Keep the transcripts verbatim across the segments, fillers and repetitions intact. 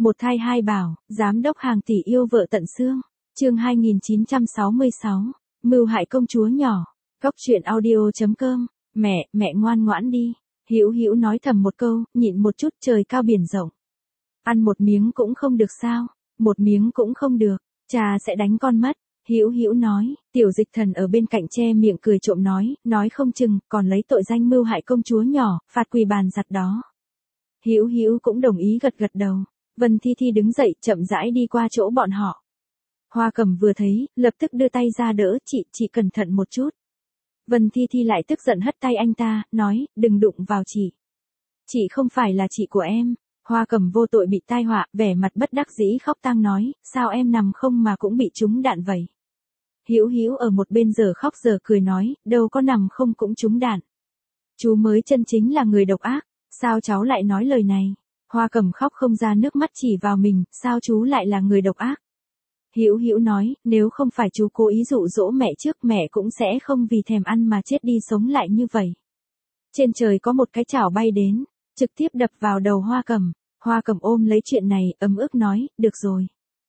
Một thai hai bảo, giám đốc hàng tỷ yêu vợ tận xương. Chương hai nghìn chín trăm sáu mươi sáu. Mưu hại công chúa nhỏ. Góc truyện audio chấm com. Mẹ, mẹ ngoan ngoãn đi. Hữu Hữu nói thầm một câu, nhịn một chút, trời cao biển rộng. Ăn một miếng cũng không được sao? Một miếng cũng không được, cha sẽ đánh con mất. Hữu Hữu nói. Tiểu Dịch Thần ở bên cạnh che miệng cười trộm nói, nói không chừng còn lấy tội danh mưu hại công chúa nhỏ, phạt quỳ bàn giặt đó. Hữu Hữu cũng đồng ý gật gật đầu. Vân Thi Thi đứng dậy, chậm rãi đi qua chỗ bọn họ. Hoa Cầm vừa thấy, lập tức đưa tay ra đỡ, chị, chị cẩn thận một chút. Vân Thi Thi lại tức giận hất tay anh ta, nói, đừng đụng vào chị. Chị không phải là chị của em. Hoa Cầm vô tội bị tai họa, vẻ mặt bất đắc dĩ khóc tang nói, sao em nằm không mà cũng bị trúng đạn vậy. Hữu Hữu ở một bên giờ khóc giờ cười nói, đâu có nằm không cũng trúng đạn. Chú mới chân chính là người độc ác, sao cháu lại nói lời này. Hoa Cầm khóc không ra nước mắt chỉ vào mình, sao chú lại là người độc ác. Hữu Hữu nói, nếu không phải chú cố ý dụ dỗ mẹ trước, mẹ cũng sẽ không vì thèm ăn mà chết đi sống lại như vậy. Trên trời có một cái chảo bay đến, trực tiếp đập vào đầu Hoa Cầm. Hoa Cầm ôm lấy chuyện này, ấm ức nói, được rồi.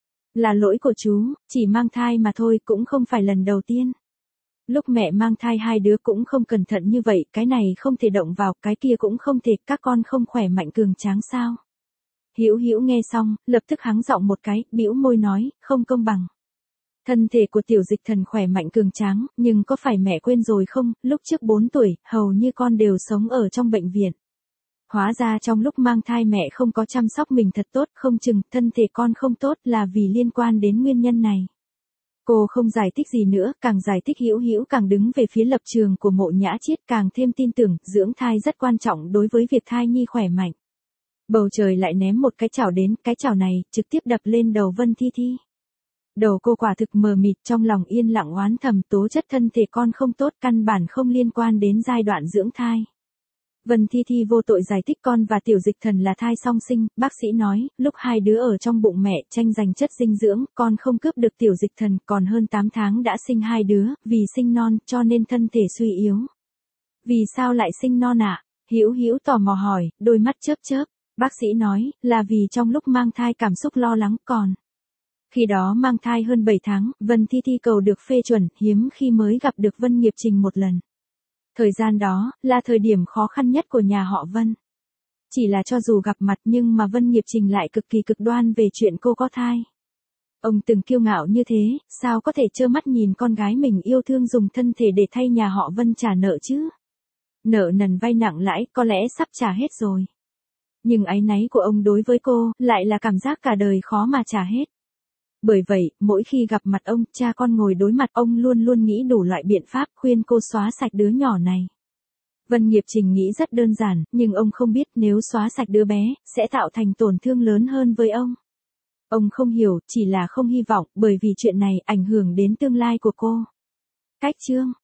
Là lỗi của chú, chỉ mang thai mà thôi, cũng không phải lần đầu tiên. Lúc mẹ mang thai hai đứa cũng không cẩn thận như vậy, cái này không thể động vào, cái kia cũng không thể, các con không khỏe mạnh cường tráng sao. Hữu Hữu nghe xong, lập tức hắng giọng một cái, bĩu môi nói, không công bằng. Thân thể của Tiểu Dịch Thần khỏe mạnh cường tráng, nhưng có phải mẹ quên rồi không, lúc trước bốn tuổi, hầu như con đều sống ở trong bệnh viện. Hóa ra trong lúc mang thai mẹ không có chăm sóc mình thật tốt, không chừng thân thể con không tốt là vì liên quan đến nguyên nhân này. Cô không giải thích gì nữa, càng giải thích Hữu Hữu càng đứng về phía lập trường của Mộ Nhã Chiết, càng thêm tin tưởng, dưỡng thai rất quan trọng đối với việc thai nhi khỏe mạnh. Bầu trời lại ném một cái chảo đến, cái chảo này, trực tiếp đập lên đầu Vân Thi Thi. Đầu cô quả thực mờ mịt, trong lòng yên lặng oán thầm, tố chất thân thể con không tốt, căn bản không liên quan đến giai đoạn dưỡng thai. Vân Thi Thi vô tội giải thích con và Tiểu Dịch Thần là thai song sinh, bác sĩ nói, lúc hai đứa ở trong bụng mẹ tranh giành chất dinh dưỡng, con không cướp được Tiểu Dịch Thần, còn hơn tám tháng đã sinh hai đứa, vì sinh non, cho nên thân thể suy yếu. Vì sao lại sinh non ạ? À? Hữu Hữu tò mò hỏi, đôi mắt chớp chớp. Bác sĩ nói, là vì trong lúc mang thai cảm xúc lo lắng còn. Khi đó mang thai hơn bảy tháng, Vân Thi Thi cầu được phê chuẩn, hiếm khi mới gặp được Vân Nghiệp Trình một lần. Thời gian đó, là thời điểm khó khăn nhất của nhà họ Vân. Chỉ là cho dù gặp mặt nhưng mà Vân Nghiệp Trình lại cực kỳ cực đoan về chuyện cô có thai. Ông từng kiêu ngạo như thế, sao có thể trơ mắt nhìn con gái mình yêu thương dùng thân thể để thay nhà họ Vân trả nợ chứ? Nợ nần vay nặng lãi, có lẽ sắp trả hết rồi. Nhưng áy náy của ông đối với cô, lại là cảm giác cả đời khó mà trả hết. Bởi vậy, mỗi khi gặp mặt ông, cha con ngồi đối mặt, ông luôn luôn nghĩ đủ loại biện pháp khuyên cô xóa sạch đứa nhỏ này. Vân Nghiệp Trình nghĩ rất đơn giản, nhưng ông không biết nếu xóa sạch đứa bé, sẽ tạo thành tổn thương lớn hơn với ông. Ông không hiểu, chỉ là không hy vọng, bởi vì chuyện này ảnh hưởng đến tương lai của cô. Cách chương